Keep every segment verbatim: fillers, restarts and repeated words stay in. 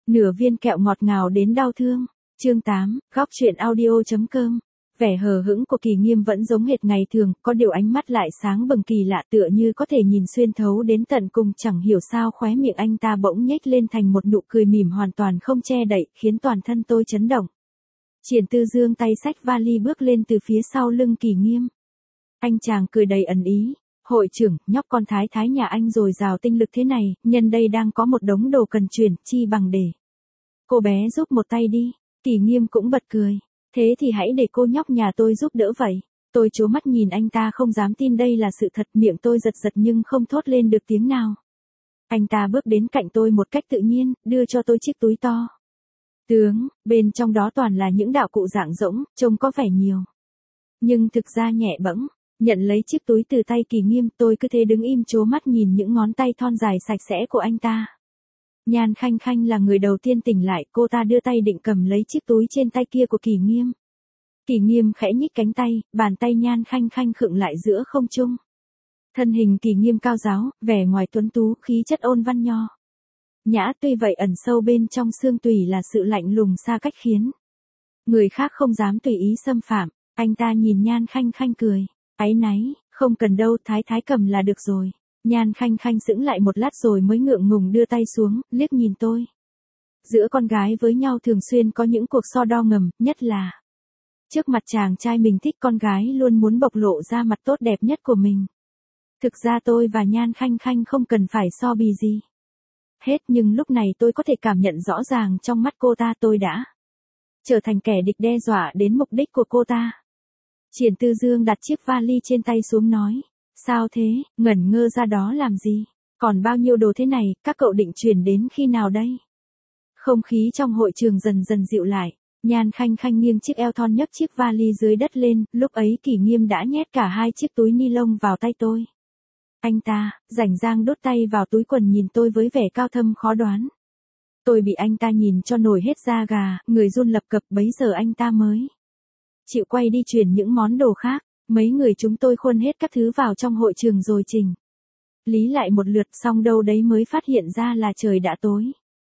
Nửa viên kẹo ngọt ngào đến đau thương. Chương tám, góc truyện audio.com. Vẻ hờ hững của Kỳ Nghiêm vẫn giống hệt ngày thường, có điều ánh mắt lại sáng bừng kỳ lạ, tựa như có thể nhìn xuyên thấu đến tận cùng. Chẳng hiểu sao khóe miệng anh ta bỗng nhếch lên thành một nụ cười mỉm hoàn toàn không che đậy, khiến toàn thân tôi chấn động. Triển Tư Dương tay xách vali bước lên từ phía sau lưng Kỳ Nghiêm. Anh chàng cười đầy ẩn ý. Hội trưởng, nhóc con thái thái nhà anh dồi dào tinh lực thế này, nhân đây đang có một đống đồ cần chuyển, chi bằng để cô bé giúp một tay đi. Kỳ Nghiêm cũng bật cười. Thế thì hãy để cô nhóc nhà tôi giúp đỡ vậy. Tôi trố mắt nhìn anh ta không dám tin đây là sự thật, miệng tôi giật giật nhưng không thốt lên được tiếng nào. Anh ta bước đến cạnh tôi một cách tự nhiên, đưa cho tôi chiếc túi to. Tướng, bên trong đó toàn là những đạo cụ dạng rỗng, trông có vẻ nhiều. Nhưng thực ra nhẹ bẫng. Nhận lấy chiếc túi từ tay Kỳ Nghiêm, tôi cứ thế đứng im trố mắt nhìn những ngón tay thon dài sạch sẽ của anh ta. Nhan Khanh Khanh là người đầu tiên tỉnh lại, cô ta đưa tay định cầm lấy chiếc túi trên tay kia của Kỳ Nghiêm. Kỳ Nghiêm khẽ nhích cánh tay, bàn tay Nhan Khanh Khanh khựng lại giữa không trung. Thân hình Kỳ Nghiêm cao ráo, vẻ ngoài tuấn tú, khí chất ôn văn nho nhã, tuy vậy ẩn sâu bên trong xương tủy là sự lạnh lùng xa cách khiến người khác không dám tùy ý xâm phạm. Anh ta nhìn Nhan Khanh Khanh cười. Áy náy, không cần đâu, thái thái cầm là được rồi. Nhan Khanh Khanh sững lại một lát rồi mới ngượng ngùng đưa tay xuống, liếc nhìn tôi. Giữa con gái với nhau thường xuyên có những cuộc so đo ngầm, nhất là trước mặt chàng trai mình thích, con gái luôn muốn bộc lộ ra mặt tốt đẹp nhất của mình. Thực ra tôi và Nhan Khanh Khanh không cần phải so bì gì hết, nhưng lúc này tôi có thể cảm nhận rõ ràng trong mắt cô ta tôi đã trở thành kẻ địch đe dọa đến mục đích của cô ta. Triển Tư Dương đặt chiếc vali trên tay xuống nói. Sao thế, ngẩn ngơ ra đó làm gì? Còn bao nhiêu đồ thế này, các cậu định chuyển đến khi nào đây? Không khí trong hội trường dần dần dịu lại. Nhan Khanh Khanh nghiêng chiếc eo thon nhấc chiếc vali dưới đất lên, lúc ấy Kỳ Nghiêm đã nhét cả hai chiếc túi ni lông vào tay tôi. Anh ta, rảnh rang đút tay vào túi quần nhìn tôi với vẻ cao thâm khó đoán. Tôi bị anh ta nhìn cho nổi hết da gà, người run lập cập, bấy giờ anh ta mới chịu quay đi chuyển những món đồ khác. Mấy người chúng tôi khuân hết các thứ vào trong hội trường rồi chỉnh lý lại một lượt, xong đâu đấy mới phát hiện ra là trời đã tối.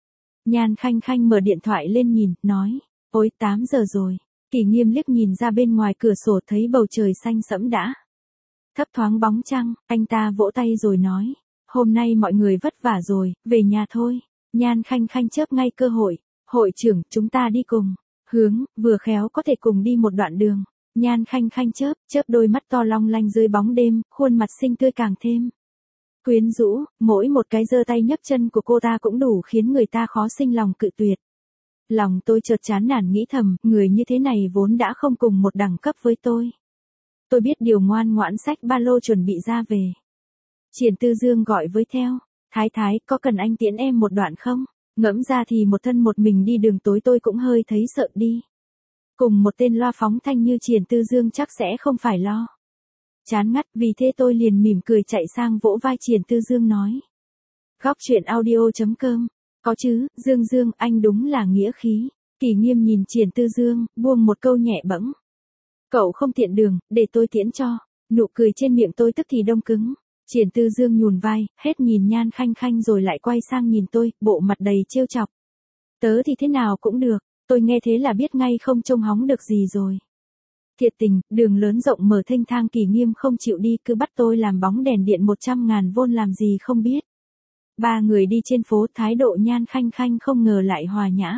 Nhan Khanh Khanh mở điện thoại lên nhìn, nói, ôi tám giờ rồi. Kỳ Nghiêm liếc nhìn ra bên ngoài cửa sổ thấy bầu trời xanh sẫm đã thấp thoáng bóng trăng, anh ta vỗ tay rồi nói, hôm nay mọi người vất vả rồi, về nhà thôi. Nhan Khanh Khanh chớp ngay cơ hội, hội trưởng, chúng ta đi cùng. Hướng, vừa khéo có thể cùng đi một đoạn đường. Nhan Khanh Khanh chớp, chớp đôi mắt to long lanh dưới bóng đêm, khuôn mặt xinh tươi càng thêm quyến rũ, mỗi một cái giơ tay nhấc chân của cô ta cũng đủ khiến người ta khó sinh lòng cự tuyệt. Lòng tôi chợt chán nản nghĩ thầm, người như thế này vốn đã không cùng một đẳng cấp với tôi. Tôi biết điều, ngoan ngoãn xách ba lô chuẩn bị ra về. Triển Tư Dương gọi với theo, thái thái, có cần anh tiễn em một đoạn không? Ngẫm ra thì một thân một mình đi đường tối tôi cũng hơi thấy sợ đi. Cùng một tên loa phóng thanh như Triển Tư Dương chắc sẽ không phải lo chán ngắt, vì thế tôi liền mỉm cười chạy sang vỗ vai Triển Tư Dương nói. Góc truyện audio.com. Có chứ, Dương Dương, anh đúng là nghĩa khí. Kỳ Nghiêm nhìn Triển Tư Dương, buông một câu nhẹ bẫng. Cậu không tiện đường, để tôi tiễn cho. Nụ cười trên miệng tôi tức thì đông cứng. Triển Tư Dương nhún vai, hết nhìn Nhan Khanh Khanh rồi lại quay sang nhìn tôi, bộ mặt đầy trêu chọc. Tớ thì thế nào cũng được. Tôi nghe thế là biết ngay không trông hóng được gì rồi. Thiệt tình, đường lớn rộng mở thênh thang, Kỳ Nghiêm không chịu đi, cứ bắt tôi làm bóng đèn điện một trăm ngàn vôn làm gì không biết. Ba người đi trên phố, thái độ Nhan Khanh Khanh không ngờ lại hòa nhã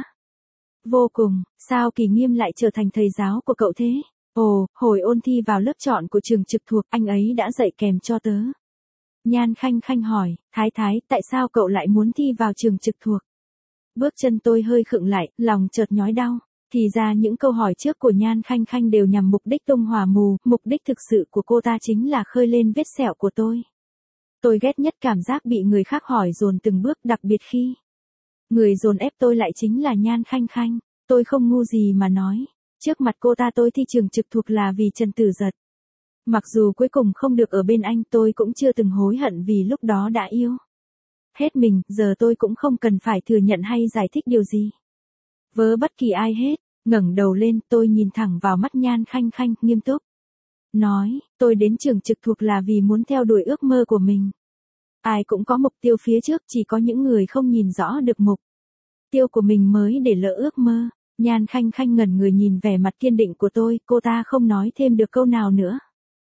vô cùng. Sao Kỳ Nghiêm lại trở thành thầy giáo của cậu thế? Ồ, hồi ôn thi vào lớp chọn của trường trực thuộc, anh ấy đã dạy kèm cho tớ. Nhan Khanh Khanh hỏi, thái thái, tại sao cậu lại muốn thi vào trường trực thuộc? Bước chân tôi hơi khựng lại, lòng chợt nhói đau. Thì ra những câu hỏi trước của Nhan Khanh Khanh đều nhằm mục đích tung hỏa mù, mục đích thực sự của cô ta chính là khơi lên vết sẹo của tôi. Tôi ghét nhất cảm giác bị người khác hỏi dồn từng bước, đặc biệt khi người dồn ép tôi lại chính là Nhan Khanh Khanh. Tôi không ngu gì mà nói, trước mặt cô ta tôi thi trường trực thuộc là vì Trần Tử Giật. Mặc dù cuối cùng không được ở bên anh, tôi cũng chưa từng hối hận vì lúc đó đã yêu hết mình, giờ tôi cũng không cần phải thừa nhận hay giải thích điều gì với bất kỳ ai hết. Ngẩng đầu lên, tôi nhìn thẳng vào mắt Nhan Khanh Khanh, nghiêm túc nói, tôi đến trường trực thuộc là vì muốn theo đuổi ước mơ của mình. Ai cũng có mục tiêu phía trước, chỉ có những người không nhìn rõ được mục tiêu của mình mới để lỡ ước mơ. Nhan Khanh Khanh ngẩn người nhìn vẻ mặt kiên định của tôi, cô ta không nói thêm được câu nào nữa.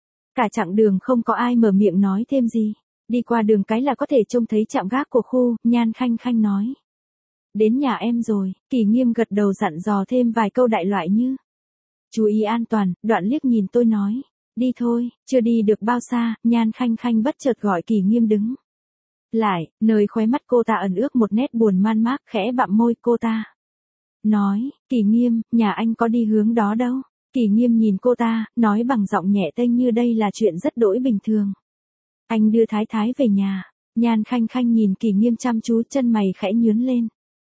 Cả chặng đường không có ai mở miệng nói thêm gì. Đi qua đường cái là có thể trông thấy trạm gác của khu, Nhan Khanh Khanh nói. Đến nhà em rồi, Kỳ Nghiêm gật đầu dặn dò thêm vài câu đại loại như. Chú ý an toàn, đoạn liếc nhìn tôi nói. Đi thôi, chưa đi được bao xa, Nhan Khanh Khanh bất chợt gọi Kỳ Nghiêm đứng. Lại, nơi khóe mắt cô ta ẩn ước một nét buồn man mác, khẽ bặm môi cô ta. Nói, Kỳ Nghiêm, nhà anh có đi hướng đó đâu. Kỳ Nghiêm nhìn cô ta, nói bằng giọng nhẹ tênh như đây là chuyện rất đỗi bình thường. Anh đưa Thái Thái về nhà. Nhan Khanh Khanh nhìn Kỳ Nghiêm chăm chú, chân mày khẽ nhướng lên.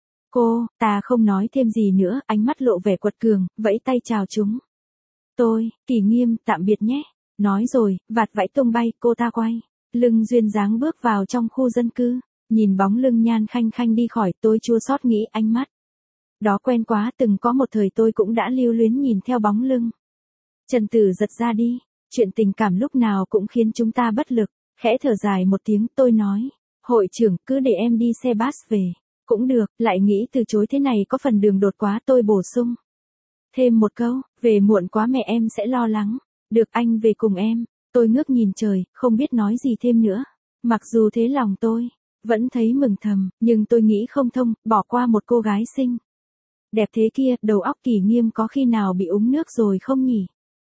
Cô, ta không nói thêm gì nữa, ánh mắt lộ vẻ quật cường, vẫy tay chào chúng. Tôi, Kỳ Nghiêm, tạm biệt nhé. Nói rồi, vạt vẫy tung bay, cô ta quay. Lưng duyên dáng bước vào trong khu dân cư. Nhìn bóng lưng Nhan Khanh Khanh đi khỏi, tôi chua xót nghĩ ánh mắt. Đó quen quá, từng có một thời tôi cũng đã lưu luyến nhìn theo bóng lưng. Trần Tử giật ra đi. Chuyện tình cảm lúc nào cũng khiến chúng ta bất lực. Khẽ thở dài một tiếng, tôi nói. Hội trưởng, cứ để em đi xe bus về. Cũng được, lại nghĩ từ chối thế này có phần đường đột quá, tôi bổ sung. Thêm một câu, về muộn quá mẹ em sẽ lo lắng. Được, anh về cùng em. Tôi ngước nhìn trời, không biết nói gì thêm nữa. Mặc dù thế lòng tôi vẫn thấy mừng thầm, nhưng tôi nghĩ không thông, bỏ qua một cô gái xinh đẹp thế kia, đầu óc Kỳ Nghiêm có khi nào bị uống nước rồi không nhỉ?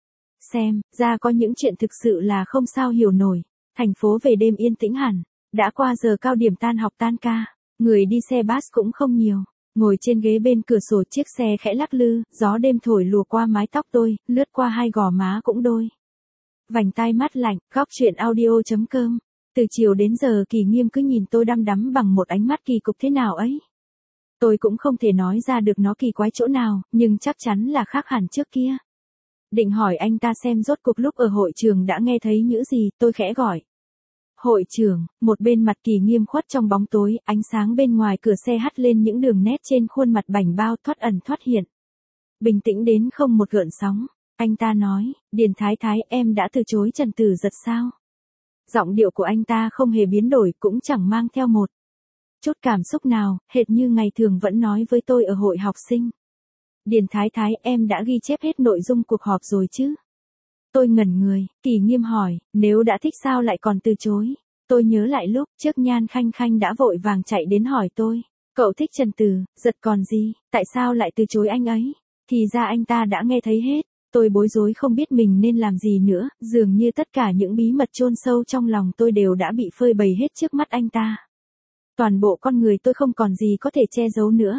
Xem ra có những chuyện thực sự là không sao hiểu nổi. Thành phố về đêm yên tĩnh hẳn, đã qua giờ cao điểm tan học tan ca, người đi xe bus cũng không nhiều. Ngồi trên ghế bên cửa sổ chiếc xe khẽ lắc lư, gió đêm thổi lùa qua mái tóc tôi, lướt qua hai gò má cũng đôi. Vành tai mát lạnh, góc chuyện audio chấm com. Từ chiều đến giờ Kỳ Nghiêm cứ nhìn tôi đăm đắm bằng một ánh mắt kỳ cục thế nào ấy. Tôi cũng không thể nói ra được nó kỳ quái chỗ nào, nhưng chắc chắn là khác hẳn trước kia. Định hỏi anh ta xem rốt cuộc lúc ở hội trường đã nghe thấy những gì, tôi khẽ gọi. Hội trưởng, một bên mặt Kỳ Nghiêm khuất trong bóng tối, ánh sáng bên ngoài cửa xe hắt lên những đường nét trên khuôn mặt bảnh bao thoát ẩn thoát hiện. Bình tĩnh đến không một gợn sóng. Anh ta nói, Điền Thái Thái, em đã từ chối Trần Tử Giật sao? Giọng điệu của anh ta không hề biến đổi, cũng chẳng mang theo một chút cảm xúc nào, hệt như ngày thường vẫn nói với tôi ở hội học sinh. Điền Thái Thái, em đã ghi chép hết nội dung cuộc họp rồi chứ? Tôi ngẩn người, Kỳ Nghiêm hỏi, nếu đã thích sao lại còn từ chối? Tôi nhớ lại lúc trước Nhan Khanh Khanh đã vội vàng chạy đến hỏi tôi, cậu thích Trần Tử Giật còn gì, tại sao lại từ chối anh ấy? Thì ra anh ta đã nghe thấy hết. Tôi bối rối không biết mình nên làm gì nữa, dường như tất cả những bí mật chôn sâu trong lòng tôi đều đã bị phơi bày hết trước mắt anh ta. Toàn bộ con người tôi không còn gì có thể che giấu nữa.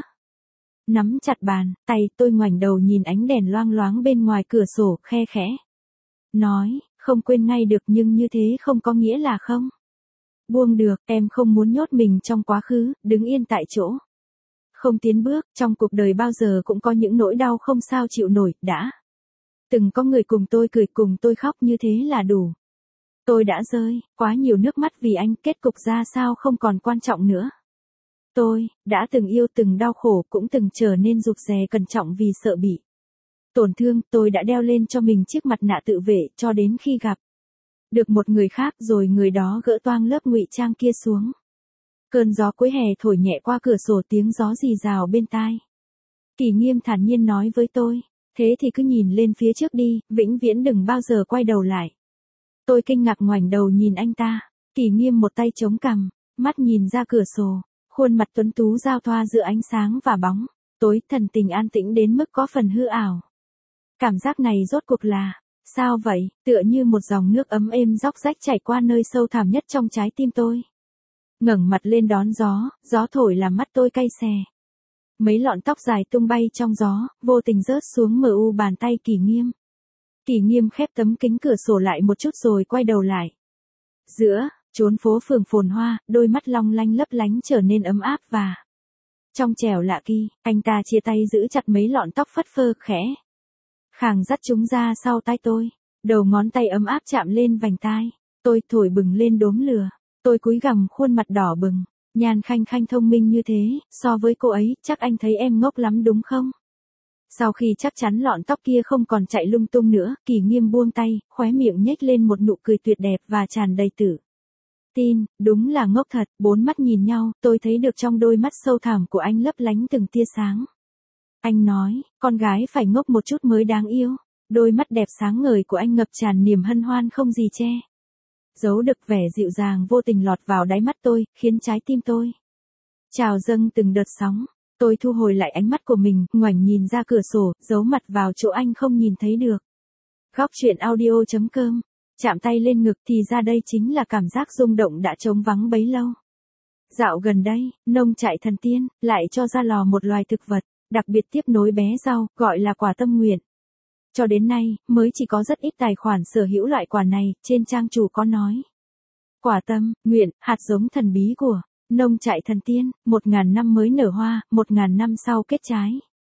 Nắm chặt bàn, tay tôi ngoảnh đầu nhìn ánh đèn loang loáng bên ngoài cửa sổ, khe khẽ. Nói, không quên ngay được nhưng như thế không có nghĩa là không buông được, em không muốn nhốt mình trong quá khứ, đứng yên tại chỗ. Không tiến bước, trong cuộc đời bao giờ cũng có những nỗi đau không sao chịu nổi, đã. Từng có người cùng tôi cười cùng tôi khóc như thế là đủ. Tôi đã rơi quá nhiều nước mắt vì anh, kết cục ra sao không còn quan trọng nữa. Tôi đã từng yêu từng đau khổ, cũng từng trở nên rụt rè cẩn trọng vì sợ bị tổn thương. Tôi đã đeo lên cho mình chiếc mặt nạ tự vệ cho đến khi gặp được một người khác, rồi người đó gỡ toang lớp ngụy trang kia xuống. Cơn gió cuối hè thổi nhẹ qua cửa sổ, tiếng gió rì rào bên tai. Kỳ Nghiêm thản nhiên nói với tôi, thế thì cứ nhìn lên phía trước đi, vĩnh viễn đừng bao giờ quay đầu lại. Tôi kinh ngạc ngoảnh đầu nhìn anh ta. Kỳ Nghiêm một tay chống cằm, mắt nhìn ra cửa sổ, khuôn mặt tuấn tú giao thoa giữa ánh sáng và bóng tối, thần tình an tĩnh đến mức có phần hư ảo. Cảm giác này rốt cuộc là sao vậy? Tựa như một dòng nước ấm êm róc rách chảy qua nơi sâu thẳm nhất trong trái tim tôi. Ngẩng mặt lên đón gió, gió thổi làm mắt tôi cay xè. Mấy lọn tóc dài tung bay trong gió, vô tình rớt xuống mờ u bàn tay Kỳ Nghiêm. Kỳ Nghiêm khép tấm kính cửa sổ lại một chút rồi quay đầu lại. Giữa chốn phố phường phồn hoa, đôi mắt long lanh lấp lánh trở nên ấm áp và trong trẻo lạ kỳ. Anh ta chia tay giữ chặt mấy lọn tóc phất phơ, khẽ khàng dắt chúng ra sau tai tôi. Đầu ngón tay ấm áp chạm lên vành tai tôi, thổi bừng lên đốm lửa. Tôi cúi gằm khuôn mặt đỏ bừng. Nhan Khanh Khanh thông minh như thế, so với cô ấy, chắc anh thấy em ngốc lắm đúng không? Sau khi chắc chắn lọn tóc kia không còn chạy lung tung nữa, Kỳ Nghiêm buông tay, khóe miệng nhếch lên một nụ cười tuyệt đẹp và tràn đầy tự Tin, đúng là ngốc thật, bốn mắt nhìn nhau, tôi thấy được trong đôi mắt sâu thẳm của anh lấp lánh từng tia sáng. Anh nói, con gái phải ngốc một chút mới đáng yêu. Đôi mắt đẹp sáng ngời của anh ngập tràn niềm hân hoan không gì che giấu được, vẻ dịu dàng vô tình lọt vào đáy mắt tôi, khiến trái tim tôi trào dâng từng đợt sóng. Tôi thu hồi lại ánh mắt của mình, ngoảnh nhìn ra cửa sổ, giấu mặt vào chỗ anh không nhìn thấy được. Góc truyện audio chấm com. Chạm tay lên ngực thì ra đây chính là cảm giác rung động đã trống vắng bấy lâu. Dạo gần đây, nông trại thần tiên lại cho ra lò một loài thực vật, đặc biệt tiếp nối bé rau, gọi là quả tâm nguyện. Cho đến nay, mới chỉ có rất ít tài khoản sở hữu loại quả này, trên trang chủ có nói. Quả tâm, nguyện, hạt giống thần bí của nông trại thần tiên, một ngàn năm mới nở hoa, một ngàn năm sau kết trái.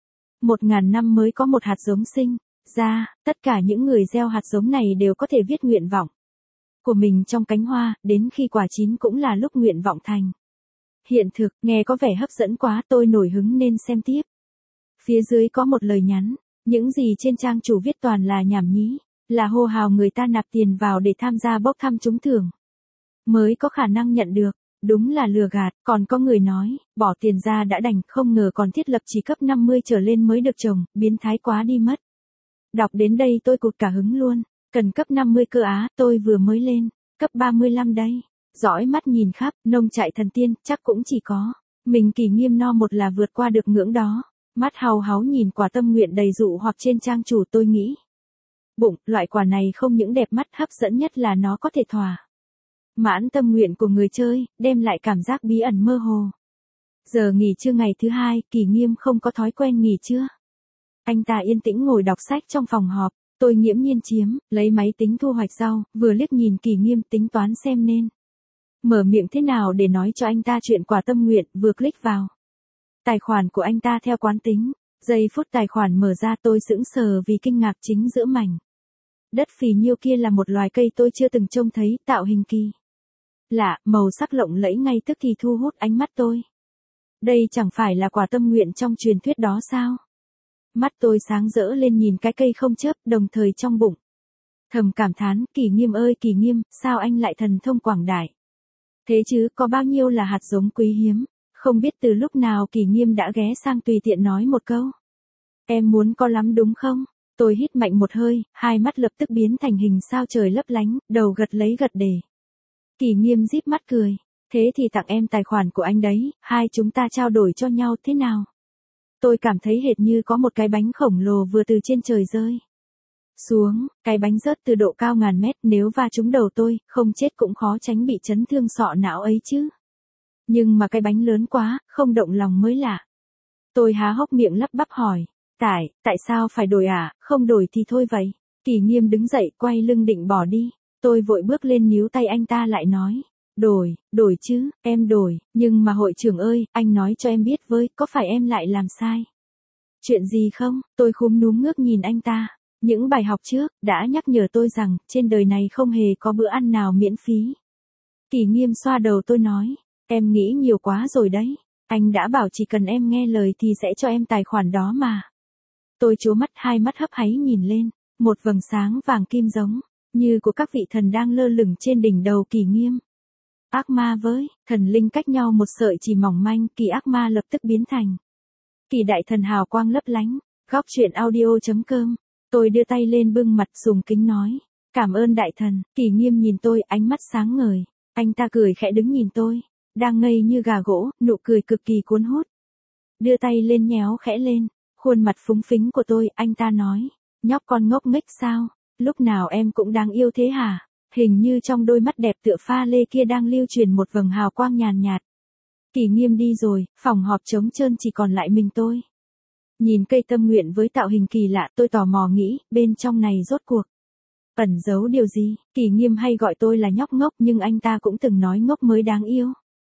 Một ngàn năm mới có một hạt giống sinh ra, tất cả những người gieo hạt giống này đều có thể viết nguyện vọng của mình trong cánh hoa, đến khi quả chín cũng là lúc nguyện vọng thành hiện thực. Nghe có vẻ hấp dẫn quá, tôi nổi hứng nên xem tiếp. Phía dưới có một lời nhắn. Những gì trên trang chủ viết toàn là nhảm nhí, là hô hào người ta nạp tiền vào để tham gia bốc thăm trúng thưởng mới có khả năng nhận được. Đúng là lừa gạt. Còn có người nói, bỏ tiền ra đã đành, không ngờ còn thiết lập chỉ cấp năm mươi trở lên mới được trồng, biến thái quá đi mất. Đọc đến đây tôi cụt cả hứng luôn. Cần cấp năm mươi cơ á, tôi vừa mới lên cấp ba mươi lăm đây. Dõi mắt nhìn khắp nông trại thần tiên, chắc cũng chỉ có mình Kỳ Nghiêm no một là vượt qua được ngưỡng đó. Mắt hào háo nhìn quả tâm nguyện đầy dụ hoặc trên trang chủ, tôi nghĩ bụng, loại quả này không những đẹp mắt, hấp dẫn nhất là nó có thể thỏa mãn tâm nguyện của người chơi, đem lại cảm giác bí ẩn mơ hồ. Giờ nghỉ trưa ngày thứ hai, Kỳ Nghiêm không có thói quen nghỉ trưa. Anh ta yên tĩnh ngồi đọc sách trong phòng họp. Tôi nghiễm nhiên chiếm, lấy máy tính thu hoạch rau, vừa liếc nhìn Kỳ Nghiêm tính toán xem nên mở miệng thế nào để nói cho anh ta chuyện quả tâm nguyện, vừa click vào tài khoản của anh ta theo quán tính. Giây phút tài khoản mở ra tôi sững sờ vì kinh ngạc, chính giữa mảnh đất phì nhiêu kia là một loài cây tôi chưa từng trông thấy, tạo hình kỳ lạ, màu sắc lộng lẫy, ngay tức thì thu hút ánh mắt tôi. Đây chẳng phải là quả tâm nguyện trong truyền thuyết đó sao? Mắt tôi sáng rỡ lên nhìn cái cây không chớp, đồng thời trong bụng thầm cảm thán, Kỳ Nghiêm ơi Kỳ Nghiêm, sao anh lại thần thông quảng đại thế chứ, có bao nhiêu là hạt giống quý hiếm. Không biết từ lúc nào Kỳ Nghiêm đã ghé sang tùy tiện nói một câu. Em muốn có lắm đúng không? Tôi hít mạnh một hơi, hai mắt lập tức biến thành hình sao trời lấp lánh, đầu gật lấy gật để. Kỳ Nghiêm díp mắt cười. Thế thì tặng em tài khoản của anh đấy, hai chúng ta trao đổi cho nhau thế nào? Tôi cảm thấy hệt như có một cái bánh khổng lồ vừa từ trên trời rơi xuống, cái bánh rớt từ độ cao ngàn mét, nếu va trúng đầu tôi, không chết cũng khó tránh bị chấn thương sọ não ấy chứ. Nhưng mà cái bánh lớn quá, không động lòng mới lạ. Tôi há hốc miệng lắp bắp hỏi, tại, tại sao phải đổi à, không đổi thì thôi vậy. Kỳ Nghiêm đứng dậy, quay lưng định bỏ đi. Tôi vội bước lên níu tay anh ta lại nói, đổi, đổi chứ, em đổi, nhưng mà hội trưởng ơi, anh nói cho em biết với, có phải em lại làm sai chuyện gì không? Tôi khúm núm ngước nhìn anh ta. Những bài học trước, đã nhắc nhở tôi rằng, trên đời này không hề có bữa ăn nào miễn phí. Kỳ Nghiêm xoa đầu tôi nói, em nghĩ nhiều quá rồi đấy. Anh đã bảo chỉ cần em nghe lời thì sẽ cho em tài khoản đó mà. Tôi trố mắt, hai mắt hấp háy nhìn lên. Một vầng sáng vàng kim giống như của các vị thần đang lơ lửng trên đỉnh đầu Kỳ Nghiêm. Ác ma với thần linh cách nhau một sợi chỉ mỏng manh, kỳ ác ma lập tức biến thành kỳ đại thần hào quang lấp lánh. Góc truyện audio chấm com. Tôi đưa tay lên bưng mặt sùng kính nói, cảm ơn đại thần. Kỳ Nghiêm nhìn tôi, ánh mắt sáng ngời. Anh ta cười khẽ đứng nhìn tôi, đang ngây như gà gỗ, nụ cười cực kỳ cuốn hút. Đưa tay lên nhéo khẽ lên khuôn mặt phúng phính của tôi, anh ta nói, nhóc con ngốc nghếch sao, lúc nào em cũng đáng yêu thế hả? Hình như trong đôi mắt đẹp tựa pha lê kia đang lưu truyền một vầng hào quang nhàn nhạt. Kỳ Nghiêm đi rồi, phòng họp trống trơn chỉ còn lại mình tôi. Nhìn cây tâm nguyện với tạo hình kỳ lạ, tôi tò mò nghĩ, bên trong này rốt cuộc ẩn giấu điều gì. Kỳ Nghiêm hay gọi tôi là nhóc ngốc, nhưng anh ta cũng từng nói ngốc mới đáng yêu.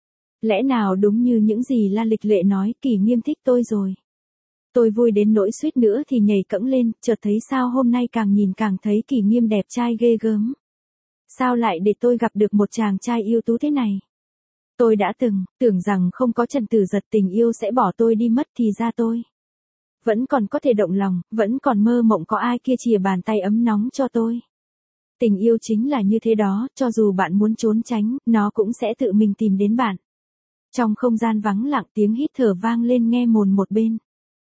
Lẽ nào đúng như những gì La Lịch Lệ nói, Kỳ Nghiêm thích tôi rồi. Tôi vui đến nỗi suýt nữa thì nhảy cẫng lên, chợt thấy sao hôm nay càng nhìn càng thấy Kỳ Nghiêm đẹp trai ghê gớm. Sao lại để tôi gặp được một chàng trai ưu tú thế này? Tôi đã từng tưởng rằng không có Trần Tử Giật tình yêu sẽ bỏ tôi đi mất, thì ra tôi vẫn còn có thể động lòng, vẫn còn mơ mộng có ai kia chìa bàn tay ấm nóng cho tôi. Tình yêu chính là như thế đó, cho dù bạn muốn trốn tránh, nó cũng sẽ tự mình tìm đến bạn. Trong không gian vắng lặng tiếng hít thở vang lên nghe mồn một bên.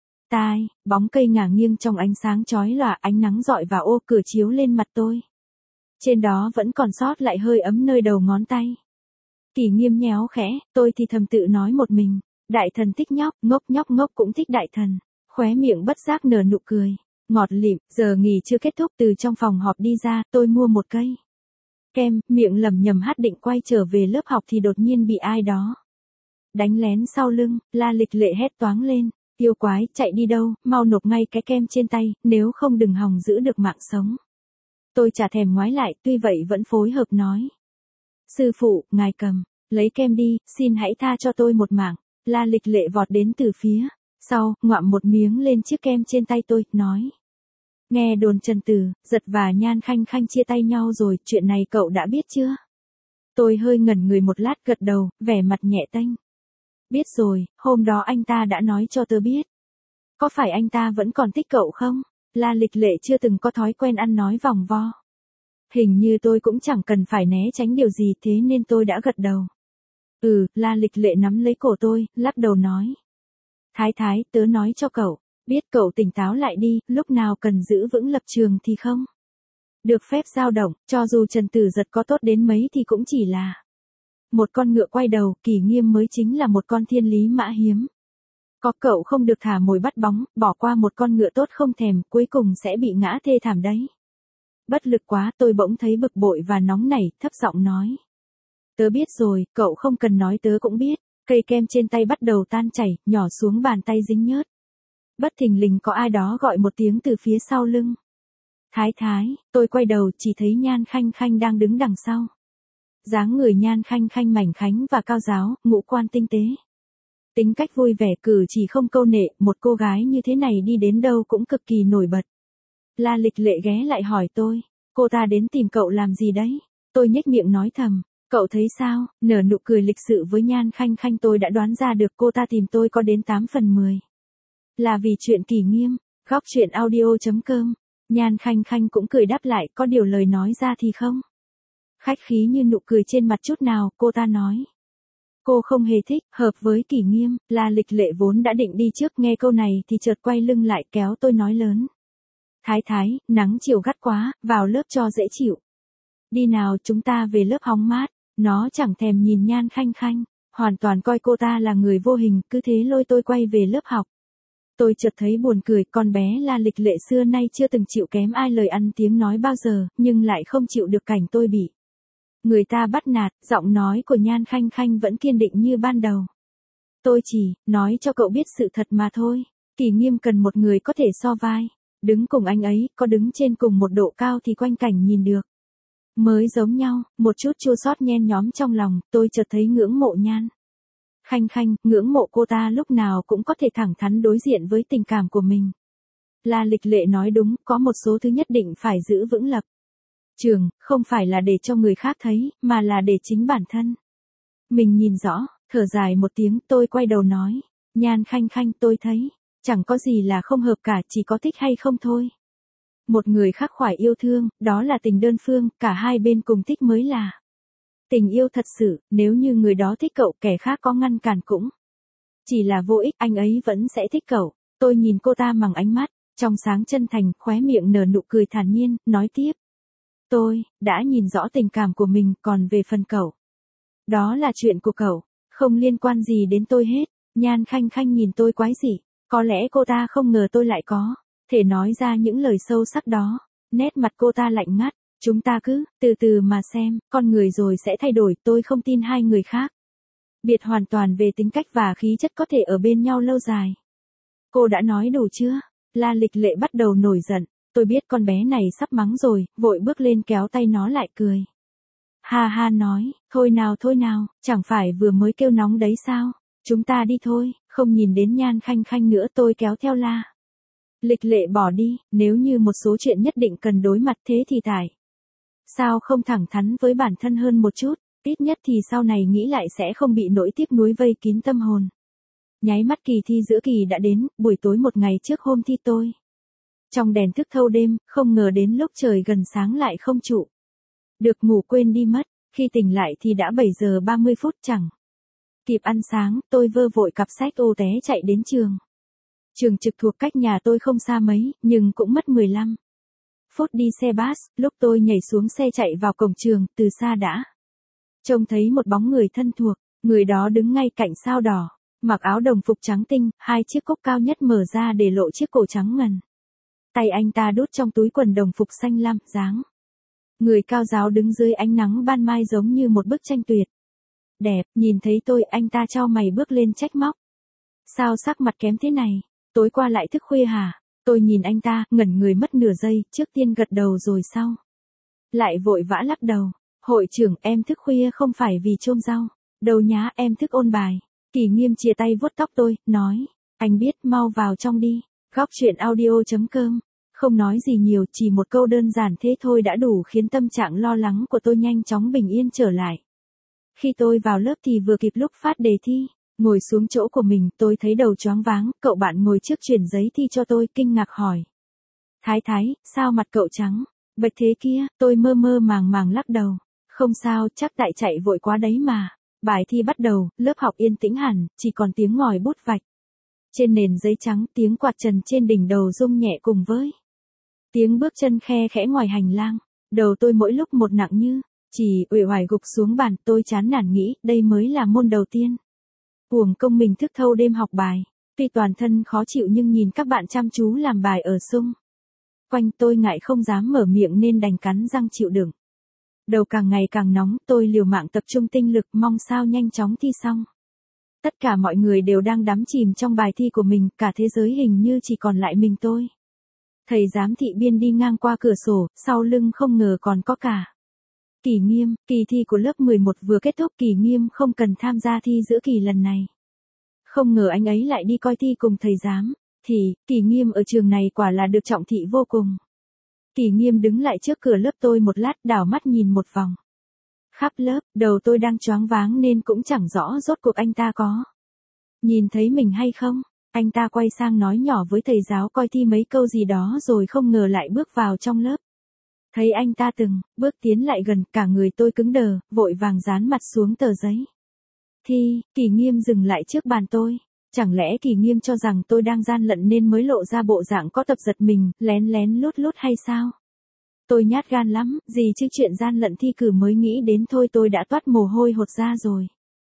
Tai, bóng cây ngả nghiêng trong ánh sáng chói lòa, ánh nắng rọi vào ô cửa chiếu lên mặt tôi. Trên đó vẫn còn sót lại hơi ấm nơi đầu ngón tay. Kỳ Nghiêm nhéo khẽ, tôi thì thầm tự nói một mình. Đại thần thích nhóc, ngốc nhóc ngốc cũng thích đại thần. Khóe miệng bất giác nở nụ cười. Ngọt lịm, giờ nghỉ chưa kết thúc, từ trong phòng họp đi ra, tôi mua một cây kem, miệng lẩm nhẩm hát định quay trở về lớp học thì đột nhiên bị ai đó đánh lén sau lưng. La Lịch Lệ hét toáng lên. Yêu quái, chạy đi đâu, mau nộp ngay cái kem trên tay, nếu không đừng hòng giữ được mạng sống. Tôi chả thèm ngoái lại, tuy vậy vẫn phối hợp nói. Sư phụ, ngài cầm, lấy kem đi, xin hãy tha cho tôi một mạng. La Lịch Lệ vọt đến từ phía sau, ngoạm một miếng lên chiếc kem trên tay tôi, nói. Nghe đồn Trần Tử, Giật và Nhan Khanh Khanh chia tay nhau rồi, chuyện này cậu đã biết chưa? Tôi hơi ngẩn người một lát, gật đầu, vẻ mặt nhẹ tênh. Biết rồi, hôm đó anh ta đã nói cho tớ biết. Có phải anh ta vẫn còn thích cậu không? La Lịch Lệ chưa từng có thói quen ăn nói vòng vo. Hình như tôi cũng chẳng cần phải né tránh điều gì, thế nên tôi đã gật đầu. Ừ, La Lịch Lệ nắm lấy cổ tôi, lắc đầu nói. Thái thái, tớ nói cho cậu, biết cậu tỉnh táo lại đi, lúc nào cần giữ vững lập trường thì không được phép dao động, cho dù Trần Tử Giật có tốt đến mấy thì cũng chỉ là một con ngựa quay đầu, Kỳ Nghiêm mới chính là một con thiên lý mã hiếm. Có cậu không được thả mồi bắt bóng, bỏ qua một con ngựa tốt không thèm, cuối cùng sẽ bị ngã thê thảm đấy. Bất lực quá, tôi bỗng thấy bực bội và nóng nảy, thấp giọng nói. Tớ biết rồi, cậu không cần nói tớ cũng biết. Cây kem trên tay bắt đầu tan chảy, nhỏ xuống bàn tay dính nhớt. Bất thình lình có ai đó gọi một tiếng từ phía sau lưng. Thái thái, tôi quay đầu chỉ thấy Nhan Khanh Khanh đang đứng đằng sau. Dáng người Nhan Khanh Khanh mảnh khánh và cao giáo, ngũ quan tinh tế. Tính cách vui vẻ, cử chỉ không câu nệ, một cô gái như thế này đi đến đâu cũng cực kỳ nổi bật. La Lịch Lệ ghé lại hỏi tôi, cô ta đến tìm cậu làm gì đấy? Tôi nhếch miệng nói thầm, cậu thấy sao? Nở nụ cười lịch sự với Nhan Khanh Khanh, tôi đã đoán ra được cô ta tìm tôi có đến tám phần mười. Là vì chuyện Kỳ Nghiêm. Góc truyện audio chấm com. Nhan Khanh Khanh cũng cười đáp lại, có điều lời nói ra thì không khách khí như nụ cười trên mặt chút nào, cô ta nói. Cô không hề thích, hợp với Kỳ Nghiêm. La Lịch Lệ vốn đã định đi trước, nghe câu này thì chợt quay lưng lại kéo tôi nói lớn. Thái thái, nắng chiều gắt quá, vào lớp cho dễ chịu. Đi nào, chúng ta về lớp hóng mát. Nó chẳng thèm nhìn Nhan Khanh Khanh, hoàn toàn coi cô ta là người vô hình, cứ thế lôi tôi quay về lớp học. Tôi chợt thấy buồn cười, con bé La Lịch Lệ xưa nay chưa từng chịu kém ai lời ăn tiếng nói bao giờ, nhưng lại không chịu được cảnh tôi bị người ta bắt nạt. Giọng nói của Nhan Khanh Khanh vẫn kiên định như ban đầu. Tôi chỉ nói cho cậu biết sự thật mà thôi. Kỳ Nghiêm cần một người có thể so vai, đứng cùng anh ấy, có đứng trên cùng một độ cao thì quanh cảnh nhìn được mới giống nhau. Một chút chua xót nhen nhóm trong lòng, tôi chợt thấy ngưỡng mộ Nhan Khanh Khanh, ngưỡng mộ cô ta lúc nào cũng có thể thẳng thắn đối diện với tình cảm của mình. La Lịch Lệ nói đúng, có một số thứ nhất định phải giữ vững lập trường, không phải là để cho người khác thấy, mà là để chính bản thân mình nhìn rõ. Thở dài một tiếng, tôi quay đầu nói. Nhan Khanh Khanh, tôi thấy chẳng có gì là không hợp cả, chỉ có thích hay không thôi. Một người khắc khoải yêu thương, đó là tình đơn phương, cả hai bên cùng thích mới là tình yêu thật sự. Nếu như người đó thích cậu, kẻ khác có ngăn cản cũng chỉ là vô ích, anh ấy vẫn sẽ thích cậu. Tôi nhìn cô ta bằng ánh mắt trong sáng chân thành, khóe miệng nở nụ cười thản nhiên, nói tiếp. Tôi đã nhìn rõ tình cảm của mình, còn về phần cậu, đó là chuyện của cậu, không liên quan gì đến tôi hết. Nhan Khanh Khanh nhìn tôi quái dị, có lẽ cô ta không ngờ tôi lại có thể nói ra những lời sâu sắc đó. Nét mặt cô ta lạnh ngắt. Chúng ta cứ từ từ mà xem, con người rồi sẽ thay đổi. Tôi không tin hai người khác biệt hoàn toàn về tính cách và khí chất có thể ở bên nhau lâu dài. Cô đã nói đủ chưa? La Lịch Lệ bắt đầu nổi giận. Tôi biết con bé này sắp mắng rồi, vội bước lên kéo tay nó lại cười. Ha ha nói, thôi nào thôi nào, chẳng phải vừa mới kêu nóng đấy sao? Chúng ta đi thôi. Không nhìn đến Nhan Khanh Khanh nữa, tôi kéo theo La Lịch Lệ bỏ đi. Nếu như một số chuyện nhất định cần đối mặt thế thì tại sao không thẳng thắn với bản thân hơn một chút, ít nhất thì sau này nghĩ lại sẽ không bị nỗi tiếc nuối vây kín tâm hồn. Nháy mắt kỳ thi giữa kỳ đã đến, buổi tối một ngày trước hôm thi tôi trong đèn thức thâu đêm, không ngờ đến lúc trời gần sáng lại không trụ Được ngủ quên đi mất, khi tỉnh lại thì đã bảy giờ ba mươi phút chẳng. Kịp ăn sáng, tôi vơ vội cặp sách ô té chạy đến trường. Trường trực thuộc cách nhà tôi không xa mấy, nhưng cũng mất mười lăm phút đi xe bus, lúc tôi nhảy xuống xe chạy vào cổng trường, từ xa đã trông thấy một bóng người thân thuộc, người đó đứng ngay cạnh sao đỏ, mặc áo đồng phục trắng tinh, hai chiếc cúc cao nhất mở ra để lộ chiếc cổ trắng ngần. Tay anh ta đút trong túi quần đồng phục xanh lam, dáng người cao ráo đứng dưới ánh nắng ban mai giống như một bức tranh tuyệt đẹp. Nhìn thấy tôi, anh ta chau mày bước lên trách móc. Sao sắc mặt kém thế này? Tối qua lại thức khuya hả? Tôi nhìn anh ta, ngẩn người mất nửa giây, trước tiên gật đầu rồi sau lại vội vã lắc đầu. Hội trưởng, em thức khuya không phải vì chôm rau. Đâu nhá, em thức ôn bài. Kỳ Nghiêm chìa tay vuốt tóc tôi, nói. Anh biết, mau vào trong đi. Góc chuyện audio chấm com. Không nói gì nhiều, chỉ một câu đơn giản thế thôi đã đủ khiến tâm trạng lo lắng của tôi nhanh chóng bình yên trở lại. Khi tôi vào lớp thì vừa kịp lúc phát đề thi. Ngồi xuống chỗ của mình, tôi thấy đầu choáng váng, cậu bạn ngồi trước chuyển giấy thi cho tôi, kinh ngạc hỏi. Thái Thái, sao mặt cậu trắng? Bệch thế kia, tôi mơ mơ màng màng lắc đầu. Không sao, chắc tại chạy vội quá đấy mà. Bài thi bắt đầu, lớp học yên tĩnh hẳn, chỉ còn tiếng ngòi bút vạch trên nền giấy trắng, tiếng quạt trần trên đỉnh đầu rung nhẹ cùng với tiếng bước chân khe khẽ ngoài hành lang. Đầu tôi mỗi lúc một nặng như chỉ uể oải gục xuống bàn. Tôi chán nản nghĩ, đây mới là môn đầu tiên. Uổng công mình thức thâu đêm học bài. Tuy toàn thân khó chịu nhưng nhìn các bạn chăm chú làm bài ở xung quanh, tôi ngại không dám mở miệng nên đành cắn răng chịu đựng. Đầu càng ngày càng nóng, tôi liều mạng tập trung tinh lực mong sao nhanh chóng thi xong. Tất cả mọi người đều đang đắm chìm trong bài thi của mình, cả thế giới hình như chỉ còn lại mình tôi. Thầy giám thị Biên đi ngang qua cửa sổ, sau lưng không ngờ còn có cả Kỳ Nghiêm. Kỳ thi của lớp mười một vừa kết thúc, Kỳ Nghiêm không cần tham gia thi giữa kỳ lần này. Không ngờ anh ấy lại đi coi thi cùng thầy giám thì Kỳ Nghiêm ở trường này quả là được trọng thị vô cùng. Kỳ Nghiêm đứng lại trước cửa lớp tôi một lát, đảo mắt nhìn một vòng khắp lớp. Đầu tôi đang choáng váng nên cũng chẳng rõ rốt cuộc anh ta có nhìn thấy mình hay không. Anh ta quay sang nói nhỏ với thầy giáo coi thi mấy câu gì đó rồi không ngờ lại bước vào trong lớp. Thấy anh ta từng bước tiến lại gần, cả người tôi cứng đờ, vội vàng dán mặt xuống tờ giấy thi. Kỳ Nghiêm dừng lại trước bàn tôi. Chẳng lẽ Kỳ Nghiêm cho rằng tôi đang gian lận nên mới lộ ra bộ dạng có tập giật mình, lén lén lút lút hay sao? Tôi nhát gan lắm, gì chứ chuyện gian lận thi cử mới nghĩ đến thôi tôi đã toát mồ hôi hột ra rồi.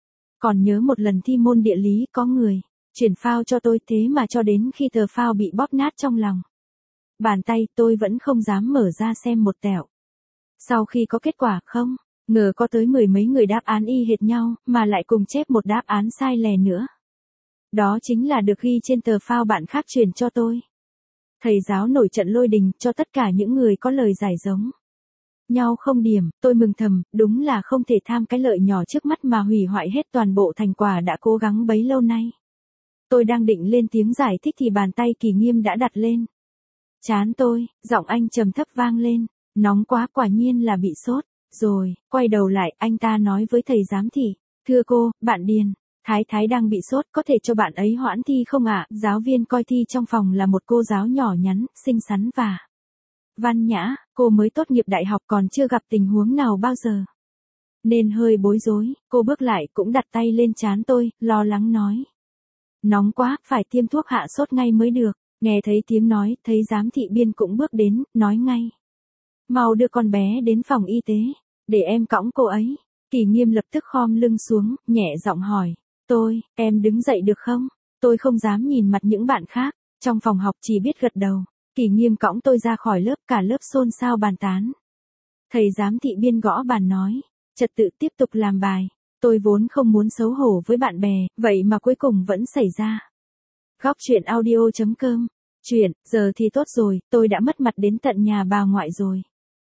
Còn nhớ một lần thi môn địa lý có người chuyển phao cho tôi, thế mà cho đến khi tờ phao bị bóp nát trong lòng bàn tay, tôi vẫn không dám mở ra xem một tẹo. Sau khi có kết quả, không ngờ có tới mười mấy người đáp án y hệt nhau, mà lại cùng chép một đáp án sai lè nữa. Đó chính là được ghi trên tờ phao bạn khác truyền cho tôi. Thầy giáo nổi trận lôi đình, cho tất cả những người có lời giải giống nhau không điểm. Tôi mừng thầm, đúng là không thể tham cái lợi nhỏ trước mắt mà hủy hoại hết toàn bộ thành quả đã cố gắng bấy lâu nay. Tôi đang định lên tiếng giải thích thì bàn tay Kỳ Nghiêm đã đặt lên trán tôi, giọng anh trầm thấp vang lên. Nóng quá, quả nhiên là bị sốt rồi. Quay đầu lại, anh ta nói với thầy giám thị. Thưa cô, bạn Điền Thái Thái đang bị sốt, có thể cho bạn ấy hoãn thi không ạ? Giáo viên coi thi trong phòng là một cô giáo nhỏ nhắn, xinh xắn và văn nhã. Cô mới tốt nghiệp đại học còn chưa gặp tình huống nào bao giờ nên hơi bối rối. Cô bước lại cũng đặt tay lên trán tôi, lo lắng nói. Nóng quá, phải tiêm thuốc hạ sốt ngay mới được. Nghe thấy tiếng nói, thấy giám thị Biên cũng bước đến, nói ngay. Mau đưa con bé đến phòng y tế, để em cõng cô ấy. Kỳ Nghiêm lập tức khom lưng xuống, nhẹ giọng hỏi. Tôi, em đứng dậy được không? Tôi không dám nhìn mặt những bạn khác, trong phòng học chỉ biết gật đầu. Kỳ Nghiêm cõng tôi ra khỏi lớp, cả lớp xôn xao bàn tán. Thầy giám thị Biên gõ bàn nói. Trật tự tiếp tục làm bài. Tôi vốn không muốn xấu hổ với bạn bè, vậy mà cuối cùng vẫn xảy ra. Góc chuyện audio chấm com. Chuyện, giờ thì tốt rồi, tôi đã mất mặt đến tận nhà bà ngoại rồi.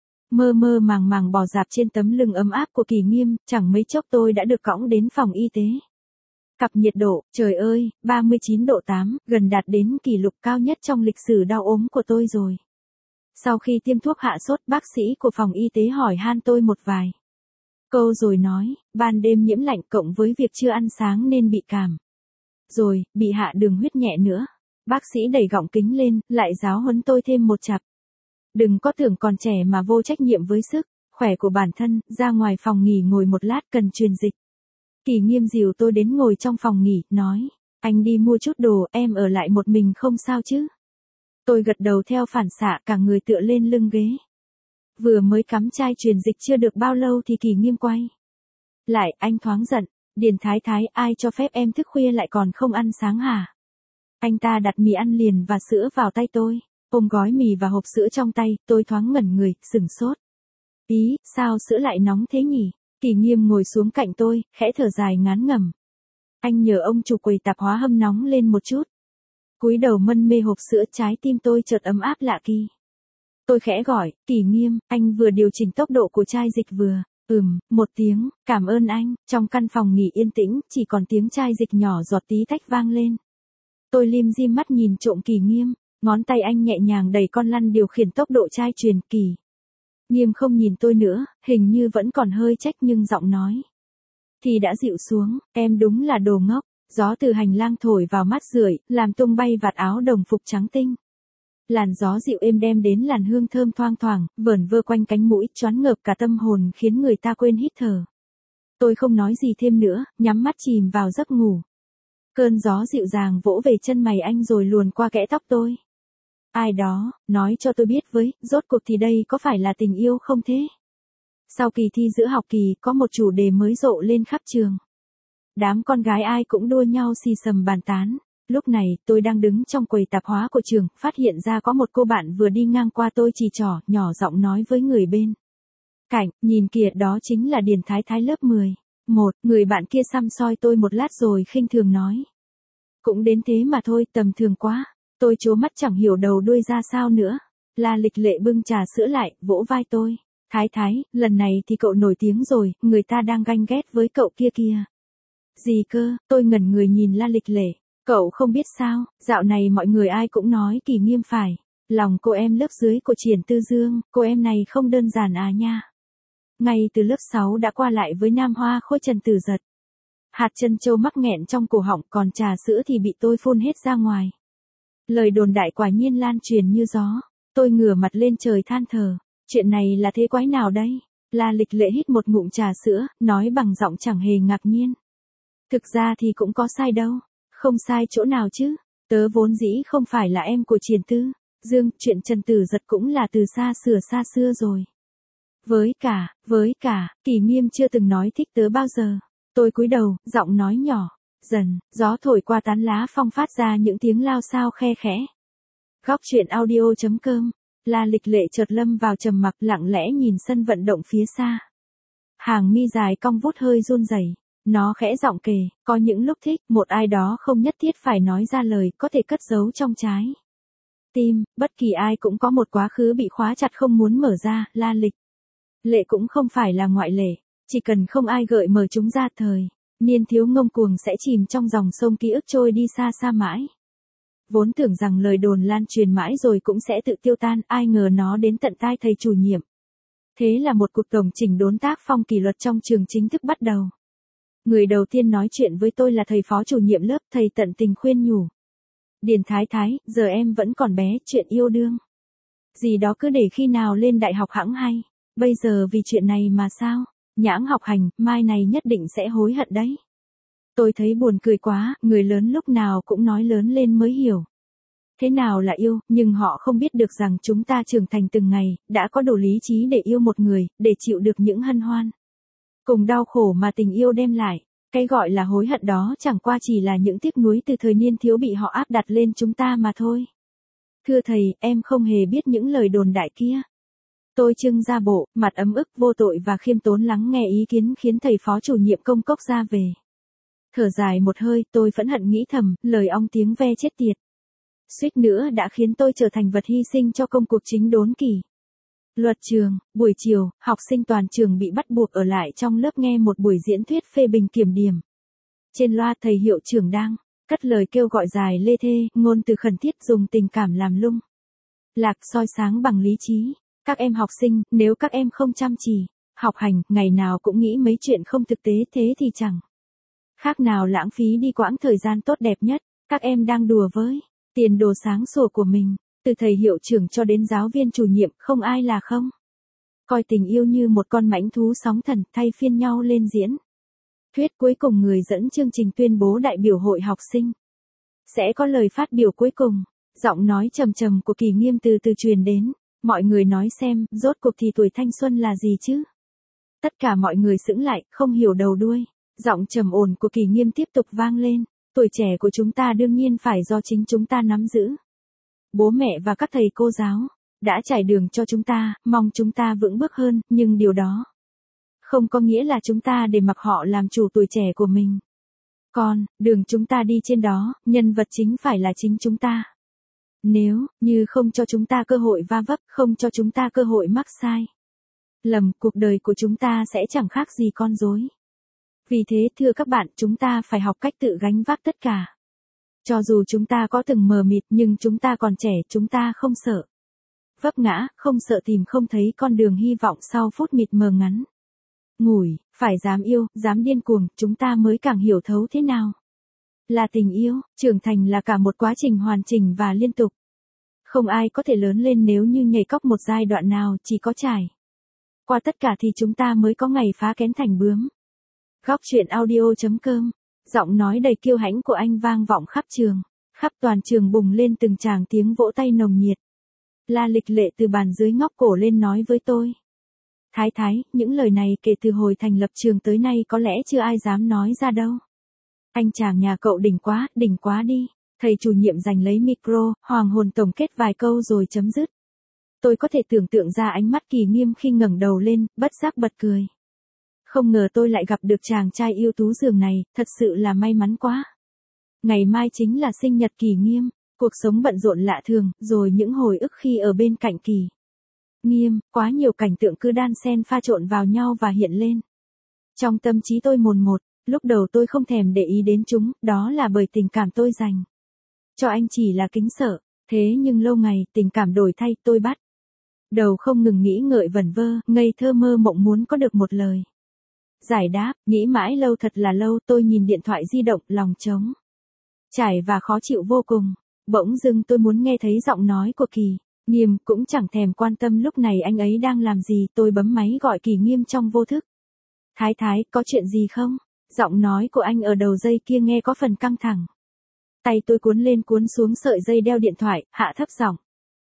Mơ mơ màng màng bò dạp trên tấm lưng ấm áp của Kỳ Nghiêm, chẳng mấy chốc tôi đã được cõng đến phòng y tế. Cặp nhiệt độ, trời ơi, ba mươi chín độ tám, gần đạt đến kỷ lục cao nhất trong lịch sử đau ốm của tôi rồi. Sau khi tiêm thuốc hạ sốt, bác sĩ của phòng y tế hỏi han tôi một vài câu rồi nói, ban đêm nhiễm lạnh cộng với việc chưa ăn sáng nên bị cảm. Rồi, bị hạ đường huyết nhẹ nữa. Bác sĩ đẩy gọng kính lên, lại giáo huấn tôi thêm một chặp. Đừng có tưởng còn trẻ mà vô trách nhiệm với sức khỏe khỏe của bản thân, ra ngoài phòng nghỉ ngồi một lát cần truyền dịch. Kỳ Nghiêm dìu tôi đến ngồi trong phòng nghỉ, nói, anh đi mua chút đồ, em ở lại một mình không sao chứ? Tôi gật đầu theo phản xạ, cả người tựa lên lưng ghế. Vừa mới cắm chai truyền dịch chưa được bao lâu thì Kỳ Nghiêm quay lại, anh thoáng giận, Điền Thái Thái, ai cho phép em thức khuya lại còn không ăn sáng hả? Anh ta đặt mì ăn liền và sữa vào tay tôi, ôm gói mì và hộp sữa trong tay, tôi thoáng ngẩn người, sửng sốt. Ý, sao sữa lại nóng thế nhỉ? Kỳ Nghiêm ngồi xuống cạnh tôi, khẽ thở dài ngán ngẩm. Anh nhờ ông chủ quầy tạp hóa hâm nóng lên một chút. Cúi đầu mân mê hộp sữa, trái tim tôi chợt ấm áp lạ kỳ. Tôi khẽ gọi, Kỳ Nghiêm, anh vừa điều chỉnh tốc độ của chai dịch vừa. Ừm, một tiếng, cảm ơn anh. Trong căn phòng nghỉ yên tĩnh, chỉ còn tiếng chai dịch nhỏ giọt tí tách vang lên. Tôi lim dim mắt nhìn trộm Kỳ Nghiêm, ngón tay anh nhẹ nhàng đẩy con lăn điều khiển tốc độ chai truyền. Kỳ Nghiêm không nhìn tôi nữa, hình như vẫn còn hơi trách nhưng giọng nói thì đã dịu xuống, em đúng là đồ ngốc. Gió từ hành lang thổi vào mắt rượi, làm tung bay vạt áo đồng phục trắng tinh. Làn gió dịu êm đem đến làn hương thơm thoang thoảng, vờn vơ quanh cánh mũi, choáng ngợp cả tâm hồn khiến người ta quên hít thở. Tôi không nói gì thêm nữa, nhắm mắt chìm vào giấc ngủ. Cơn gió dịu dàng vỗ về chân mày anh rồi luồn qua kẽ tóc tôi. Ai đó, nói cho tôi biết với, rốt cuộc thì đây có phải là tình yêu không thế? Sau kỳ thi giữa học kỳ, có một chủ đề mới rộ lên khắp trường. Đám con gái ai cũng đua nhau xì xầm bàn tán. Lúc này, tôi đang đứng trong quầy tạp hóa của trường, phát hiện ra có một cô bạn vừa đi ngang qua, tôi chỉ trỏ, nhỏ giọng nói với người bên cạnh, nhìn kìa, đó chính là Điền Thái Thái lớp mười. Một, người bạn kia săm soi tôi một lát rồi khinh thường nói. Cũng đến thế mà thôi, tầm thường quá. Tôi trố mắt chẳng hiểu đầu đuôi ra sao nữa. La Lịch Lệ bưng trà sữa lại, vỗ vai tôi. Thái Thái, lần này thì cậu nổi tiếng rồi, người ta đang ganh ghét với cậu kia kìa. Gì cơ? Tôi ngẩn người nhìn La Lịch Lệ. Cậu không biết sao, dạo này mọi người ai cũng nói Kỳ Nghiêm phải. Lòng cô em lớp dưới của Triển Tư Dương, cô em này không đơn giản à nha. Ngay từ lớp sáu đã qua lại với nam hoa khôi Trần Tử Giật. Hạt chân châu mắc nghẹn trong cổ họng, còn trà sữa thì bị tôi phun hết ra ngoài. Lời đồn đại quả nhiên lan truyền như gió. Tôi ngửa mặt lên trời than thở. Chuyện này là thế quái nào đây? La Lịch Lệ hít một ngụm trà sữa, nói bằng giọng chẳng hề ngạc nhiên. Thực ra thì cũng có sai đâu. Không sai chỗ nào chứ. Tớ vốn dĩ không phải là em của Triển Tư Dương, chuyện Trần Tử Giật cũng là từ xa xưa xa xưa rồi. Với cả, với cả, Kỳ Nghiêm chưa từng nói thích tớ bao giờ. Tôi cúi đầu, giọng nói nhỏ. Dần, gió thổi qua tán lá phong phát ra những tiếng lao xao khe khẽ. Góc truyện audio chấm com. La Lịch Lệ chợt lâm vào trầm mặc, lặng lẽ nhìn sân vận động phía xa. Hàng mi dài cong vút hơi run rẩy. Nó khẽ giọng kể, có những lúc thích, một ai đó không nhất thiết phải nói ra lời, có thể cất giấu trong trái tim. Bất kỳ ai cũng có một quá khứ bị khóa chặt không muốn mở ra. La Lịch Lệ cũng không phải là ngoại lệ. Chỉ cần không ai gợi mở chúng ra, thời niên thiếu ngông cuồng sẽ chìm trong dòng sông ký ức trôi đi xa xa mãi. Vốn tưởng rằng lời đồn lan truyền mãi rồi cũng sẽ tự tiêu tan, ai ngờ nó đến tận tai thầy chủ nhiệm. Thế là một cuộc tổng chỉnh đốn tác phong kỷ luật trong trường chính thức bắt đầu. Người đầu tiên nói chuyện với tôi là thầy phó chủ nhiệm lớp, thầy tận tình khuyên nhủ. Điền Thái Thái, giờ em vẫn còn bé, chuyện yêu đương gì đó cứ để khi nào lên đại học hẵng hay. Bây giờ vì chuyện này mà sao? Nhãng học hành, mai này nhất định sẽ hối hận đấy. Tôi thấy buồn cười quá, người lớn lúc nào cũng nói lớn lên mới hiểu. Thế nào là yêu, nhưng họ không biết được rằng chúng ta trưởng thành từng ngày, đã có đủ lý trí để yêu một người, để chịu được những hân hoan cùng đau khổ mà tình yêu đem lại. Cái gọi là hối hận đó chẳng qua chỉ là những tiếc nuối từ thời niên thiếu bị họ áp đặt lên chúng ta mà thôi. Thưa thầy, em không hề biết những lời đồn đại kia. Tôi trưng ra bộ, mặt ấm ức vô tội và khiêm tốn lắng nghe ý kiến khiến thầy phó chủ nhiệm công cốc ra về. Thở dài một hơi, tôi phẫn hận nghĩ thầm, lời ong tiếng ve chết tiệt. Suýt nữa đã khiến tôi trở thành vật hy sinh cho công cuộc chính đốn kỷ luật trường. Buổi chiều, học sinh toàn trường bị bắt buộc ở lại trong lớp nghe một buổi diễn thuyết phê bình kiểm điểm. Trên loa thầy hiệu trưởng đang cất lời kêu gọi dài lê thê, ngôn từ khẩn thiết dùng tình cảm làm lung lạc soi sáng bằng lý trí. Các em học sinh, nếu các em không chăm chỉ học hành, ngày nào cũng nghĩ mấy chuyện không thực tế, thế thì chẳng khác nào lãng phí đi quãng thời gian tốt đẹp nhất. Các em đang đùa với tiền đồ sáng sủa của mình. Từ thầy hiệu trưởng cho đến giáo viên chủ nhiệm, không ai là không Coi tình yêu như một con mãnh thú sóng thần thay phiên nhau lên diễn. Thuyết cuối cùng người dẫn chương trình tuyên bố đại biểu hội học sinh. Sẽ có lời phát biểu cuối cùng. Giọng nói trầm trầm của Kỳ Nghiêm từ từ truyền đến. Mọi người nói xem, rốt cuộc thì tuổi thanh xuân là gì chứ? Tất cả mọi người sững lại, không hiểu đầu đuôi. Giọng trầm ổn của Kỳ Nghiêm tiếp tục vang lên. Tuổi trẻ của chúng ta đương nhiên phải do chính chúng ta nắm giữ. Bố mẹ và các thầy cô giáo đã trải đường cho chúng ta, mong chúng ta vững bước hơn, nhưng điều đó không có nghĩa là chúng ta để mặc họ làm chủ tuổi trẻ của mình. Còn, đường chúng ta đi trên đó, nhân vật chính phải là chính chúng ta. Nếu, như không cho chúng ta cơ hội va vấp, không cho chúng ta cơ hội mắc sai lầm, cuộc đời của chúng ta sẽ chẳng khác gì con rối. Vì thế thưa các bạn, chúng ta phải học cách tự gánh vác tất cả. Cho dù chúng ta có từng mờ mịt nhưng chúng ta còn trẻ, chúng ta không sợ vấp ngã, không sợ tìm không thấy con đường hy vọng sau phút mịt mờ ngắn ngủi, phải dám yêu, dám điên cuồng, chúng ta mới càng hiểu thấu thế nào là tình yêu. Trưởng thành là cả một quá trình hoàn chỉnh và liên tục. Không ai có thể lớn lên nếu như nhảy cóc một giai đoạn nào, chỉ có trải qua tất cả thì chúng ta mới có ngày phá kén thành bướm. Góc truyện audio chấm com. Giọng nói đầy kiêu hãnh của anh vang vọng khắp trường. Khắp toàn trường bùng lên từng tràng tiếng vỗ tay nồng nhiệt. La Lịch Lệ từ bàn dưới ngóc cổ lên nói với tôi. Thái thái, những lời này kể từ hồi thành lập trường tới nay có lẽ chưa ai dám nói ra đâu. Anh chàng nhà cậu đỉnh quá, đỉnh quá đi. Thầy chủ nhiệm giành lấy micro, hoàng hồn tổng kết vài câu rồi chấm dứt. Tôi có thể tưởng tượng ra ánh mắt Kỳ Nghiêm khi ngẩng đầu lên, bất giác bật cười. Không ngờ tôi lại gặp được chàng trai ưu tú giường này, thật sự là may mắn quá. Ngày mai chính là sinh nhật Kỳ Nghiêm, cuộc sống bận rộn lạ thường, rồi những hồi ức khi ở bên cạnh Kỳ Nghiêm, quá nhiều cảnh tượng cứ đan xen pha trộn vào nhau và hiện lên trong tâm trí tôi mồn một. Lúc đầu tôi không thèm để ý đến chúng, đó là bởi tình cảm tôi dành cho anh chỉ là kính sợ. Thế nhưng lâu ngày, tình cảm đổi thay, tôi bắt đầu không ngừng nghĩ ngợi vẩn vơ, ngây thơ mơ mộng muốn có được một lời giải đáp. Nghĩ mãi lâu thật là lâu, tôi nhìn điện thoại di động, lòng trống trải và khó chịu vô cùng. Bỗng dưng tôi muốn nghe thấy giọng nói của Kỳ Nghiêm, cũng chẳng thèm quan tâm lúc này anh ấy đang làm gì. Tôi bấm máy gọi Kỳ Nghiêm trong vô thức. Thái thái, có chuyện gì không? Giọng nói của anh ở đầu dây kia nghe có phần căng thẳng. Tay tôi cuốn lên cuốn xuống sợi dây đeo điện thoại, hạ thấp giọng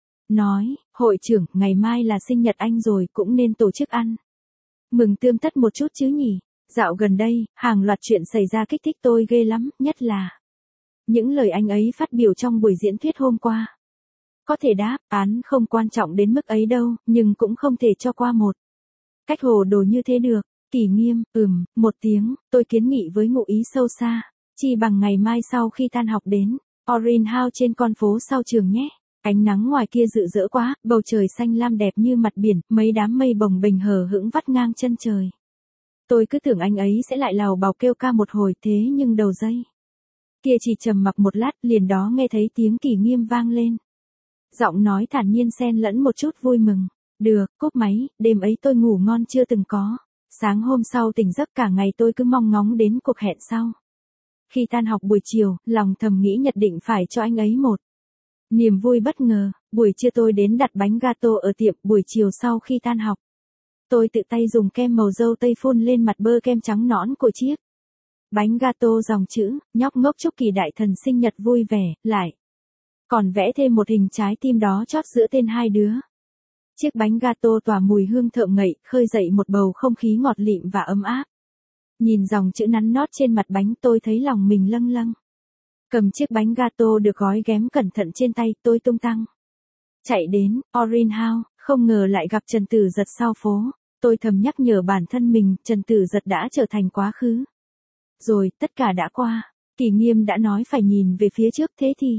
nói, hội trưởng, ngày mai là sinh nhật anh rồi, cũng nên tổ chức ăn mừng tươm tất một chút chứ nhỉ. Dạo gần đây, hàng loạt chuyện xảy ra kích thích tôi ghê lắm, nhất là những lời anh ấy phát biểu trong buổi diễn thuyết hôm qua. Có thể đáp án không quan trọng đến mức ấy đâu, nhưng cũng không thể cho qua một cách hồ đồ như thế được. Kỳ Nghiêm, ừm, một tiếng, tôi kiến nghị với ngụ ý sâu xa. Chi bằng ngày mai sau khi tan học đến Orange House trên con phố sau trường nhé. Ánh nắng ngoài kia rực rỡ quá, bầu trời xanh lam đẹp như mặt biển, mấy đám mây bồng bềnh hờ hững vắt ngang chân trời. Tôi cứ tưởng anh ấy sẽ lại lào bào kêu ca một hồi, thế nhưng đầu dây kia chỉ trầm mặc một lát, liền đó nghe thấy tiếng Kỳ Nghiêm vang lên. Giọng nói thản nhiên xen lẫn một chút vui mừng. Được, cúp máy, đêm ấy tôi ngủ ngon chưa từng có. Sáng hôm sau tỉnh giấc cả ngày tôi cứ mong ngóng đến cuộc hẹn sau. Khi tan học buổi chiều, lòng thầm nghĩ nhất định phải cho anh ấy một niềm vui bất ngờ. Buổi trưa tôi đến đặt bánh gato ở tiệm. Buổi chiều sau khi tan học, tôi tự tay dùng kem màu dâu tây phun lên mặt bơ kem trắng nõn của chiếc bánh gato dòng chữ, nhóc ngốc chúc Kỳ đại thần sinh nhật vui vẻ, lại còn vẽ thêm một hình trái tim đó chót giữa tên hai đứa. Chiếc bánh gato tỏa mùi hương thơm ngậy, khơi dậy một bầu không khí ngọt lịm và ấm áp. Nhìn dòng chữ nắn nót trên mặt bánh tôi thấy lòng mình lâng lâng. Cầm chiếc bánh gato được gói ghém cẩn thận trên tay, tôi tung tăng chạy đến Orange House, không ngờ lại gặp Trần Tử Giật sau phố. Tôi thầm nhắc nhở bản thân mình, Trần Tử Giật đã trở thành quá khứ. Rồi, tất cả đã qua. Kỳ Nghiêm đã nói phải nhìn về phía trước, thế thì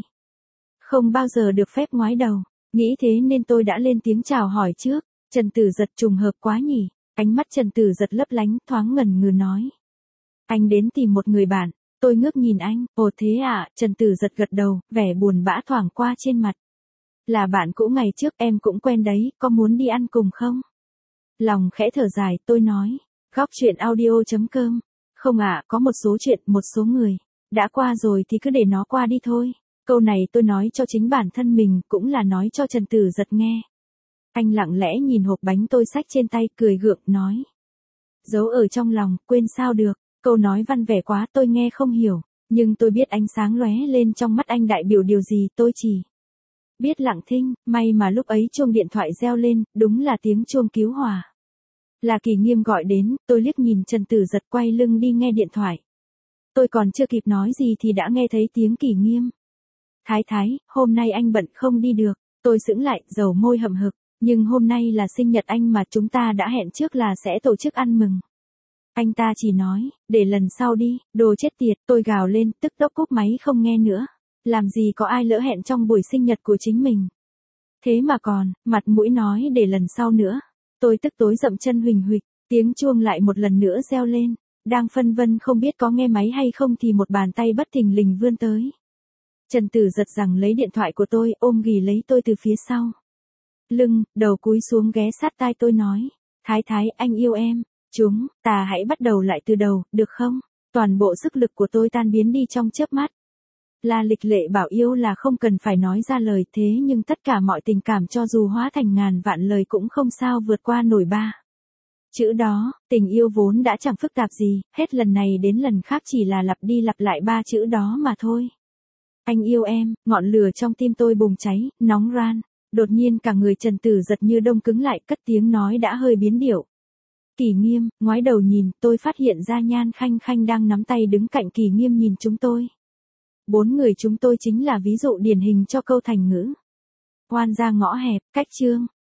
không bao giờ được phép ngoái đầu. Nghĩ thế nên tôi đã lên tiếng chào hỏi trước. Trần Tử Giật, trùng hợp quá nhỉ. Ánh mắt Trần Tử Giật lấp lánh, thoáng ngần ngừ nói. Anh đến tìm một người bạn. Tôi ngước nhìn anh, ồ thế à, Trần Tử Giật gật đầu, vẻ buồn bã thoảng qua trên mặt. Là bạn cũ ngày trước, em cũng quen đấy, có muốn đi ăn cùng không? Lòng khẽ thở dài, tôi nói. Góc truyện audio chấm com. Không ạ, à, có một số chuyện, một số người đã qua rồi thì cứ để nó qua đi thôi. Câu này tôi nói cho chính bản thân mình, cũng là nói cho Trần Tử Giật nghe. Anh lặng lẽ nhìn hộp bánh tôi xách trên tay, cười gượng, nói. Giấu ở trong lòng, quên sao được, câu nói văn vẻ quá tôi nghe không hiểu, nhưng tôi biết ánh sáng lóe lên trong mắt anh đại biểu điều gì, tôi chỉ biết lặng thinh, may mà lúc ấy chuông điện thoại reo lên, đúng là tiếng chuông cứu hỏa. Là Kỳ Nghiêm gọi đến, tôi liếc nhìn Trần Tử Giật quay lưng đi nghe điện thoại. Tôi còn chưa kịp nói gì thì đã nghe thấy tiếng Kỳ Nghiêm. Thái thái, hôm nay anh bận không đi được, tôi sững lại, dầu môi hậm hực, nhưng hôm nay là sinh nhật anh mà chúng ta đã hẹn trước là sẽ tổ chức ăn mừng. Anh ta chỉ nói, để lần sau đi, đồ chết tiệt, tôi gào lên, tức tốc cúp máy không nghe nữa. Làm gì có ai lỡ hẹn trong buổi sinh nhật của chính mình. Thế mà còn, mặt mũi nói để lần sau nữa. Tôi tức tối dậm chân huỳnh huỵch, tiếng chuông lại một lần nữa reo lên. Đang phân vân không biết có nghe máy hay không thì một bàn tay bất thình lình vươn tới. Trần Tử Giật rằng lấy điện thoại của tôi, ôm ghì lấy tôi từ phía sau. Lưng, đầu cúi xuống ghé sát tai tôi nói. Thái thái, anh yêu em. Chúng, ta hãy bắt đầu lại từ đầu, được không? Toàn bộ sức lực của tôi tan biến đi trong chớp mắt. La Lịch Lệ bảo yêu là không cần phải nói ra lời, thế nhưng tất cả mọi tình cảm cho dù hóa thành ngàn vạn lời cũng không sao vượt qua nổi ba chữ đó. Tình yêu vốn đã chẳng phức tạp gì, hết lần này đến lần khác chỉ là lặp đi lặp lại ba chữ đó mà thôi. Anh yêu em, ngọn lửa trong tim tôi bùng cháy, nóng ran. Đột nhiên cả người Trần Tử Giật như đông cứng lại, cất tiếng nói đã hơi biến điệu. Kỳ Nghiêm, ngoái đầu nhìn, tôi phát hiện ra Nhan Khanh Khanh đang nắm tay đứng cạnh Kỳ Nghiêm nhìn chúng tôi. Bốn người chúng tôi chính là ví dụ điển hình cho câu thành ngữ. Oan ra ngõ hẹp, cách chương.